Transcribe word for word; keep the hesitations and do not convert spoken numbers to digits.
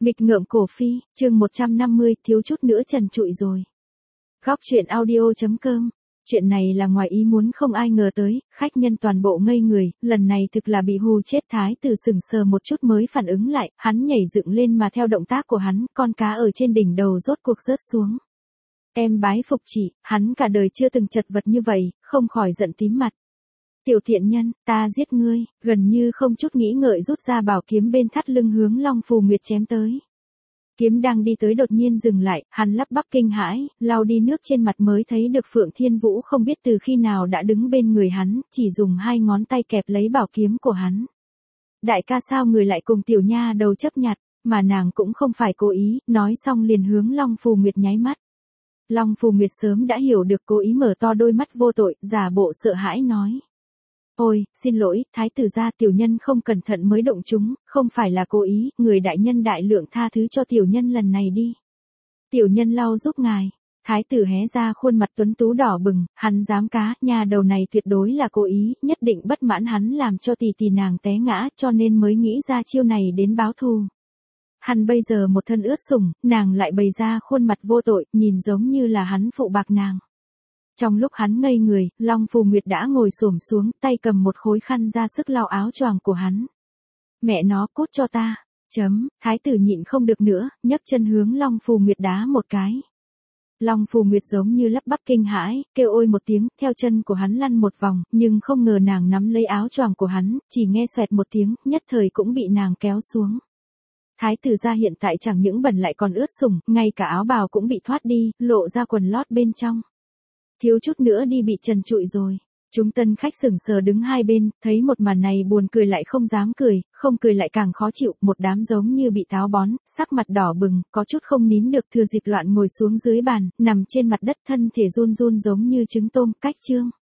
Nghịch ngợm cổ phi, chương một trăm năm mươi, thiếu chút nữa trần trụi rồi. Góc truyện audio chấm com. Chuyện này là ngoài ý muốn không ai ngờ tới, khách nhân toàn bộ ngây người, lần này thực là bị hù chết. Thái tử sững sờ một chút mới phản ứng lại, hắn nhảy dựng lên mà theo động tác của hắn, con cá ở trên đỉnh đầu rốt cuộc rớt xuống. Em bái phục chị, hắn cả đời chưa từng chật vật như vậy, không khỏi giận tím mặt. Tiểu thiện nhân, ta giết ngươi, gần như không chút nghĩ ngợi rút ra bảo kiếm bên thắt lưng hướng Long Phù Nguyệt chém tới. Kiếm đang đi tới đột nhiên dừng lại, hắn lắp bắp kinh hãi, lau đi nước trên mặt mới thấy được Phượng Thiên Vũ không biết từ khi nào đã đứng bên người hắn, chỉ dùng hai ngón tay kẹp lấy bảo kiếm của hắn. Đại ca sao người lại cùng tiểu nha đầu chấp nhặt, mà nàng cũng không phải cố ý, nói xong liền hướng Long Phù Nguyệt nháy mắt. Long Phù Nguyệt sớm đã hiểu được, cố ý mở to đôi mắt vô tội, giả bộ sợ hãi nói. Ôi, xin lỗi, thái tử gia, tiểu nhân không cẩn thận mới động chúng, không phải là cố ý, người đại nhân đại lượng tha thứ cho tiểu nhân lần này đi. Tiểu nhân lau giúp ngài. Thái tử hé ra khuôn mặt tuấn tú đỏ bừng, hắn dám cá, nhà đầu này tuyệt đối là cố ý, nhất định bất mãn hắn làm cho tỷ tỷ nàng té ngã, cho nên mới nghĩ ra chiêu này đến báo thù. Hắn bây giờ một thân ướt sũng, nàng lại bày ra khuôn mặt vô tội, nhìn giống như là hắn phụ bạc nàng. Trong lúc hắn ngây người, Long Phù Nguyệt đã ngồi xổm xuống, tay cầm một khối khăn ra sức lau áo choàng của hắn. Mẹ nó, cút cho ta. Chấm, thái tử nhịn không được nữa, nhấc chân hướng Long Phù Nguyệt đá một cái. Long Phù Nguyệt giống như lắp bắp kinh hãi, kêu ôi một tiếng, theo chân của hắn lăn một vòng, nhưng không ngờ nàng nắm lấy áo choàng của hắn, chỉ nghe xoẹt một tiếng, nhất thời cũng bị nàng kéo xuống. Thái tử gia hiện tại chẳng những bẩn lại còn ướt sũng, ngay cả áo bào cũng bị thoát đi, lộ ra quần lót bên trong. Thiếu chút nữa đi bị trần trụi rồi. Chúng tân khách sững sờ đứng hai bên, thấy một màn này buồn cười lại không dám cười, không cười lại càng khó chịu, một đám giống như bị táo bón, sắc mặt đỏ bừng, có chút không nín được, thừa dịp loạn ngồi xuống dưới bàn, nằm trên mặt đất, thân thể run run giống như trứng tôm. Cách chương.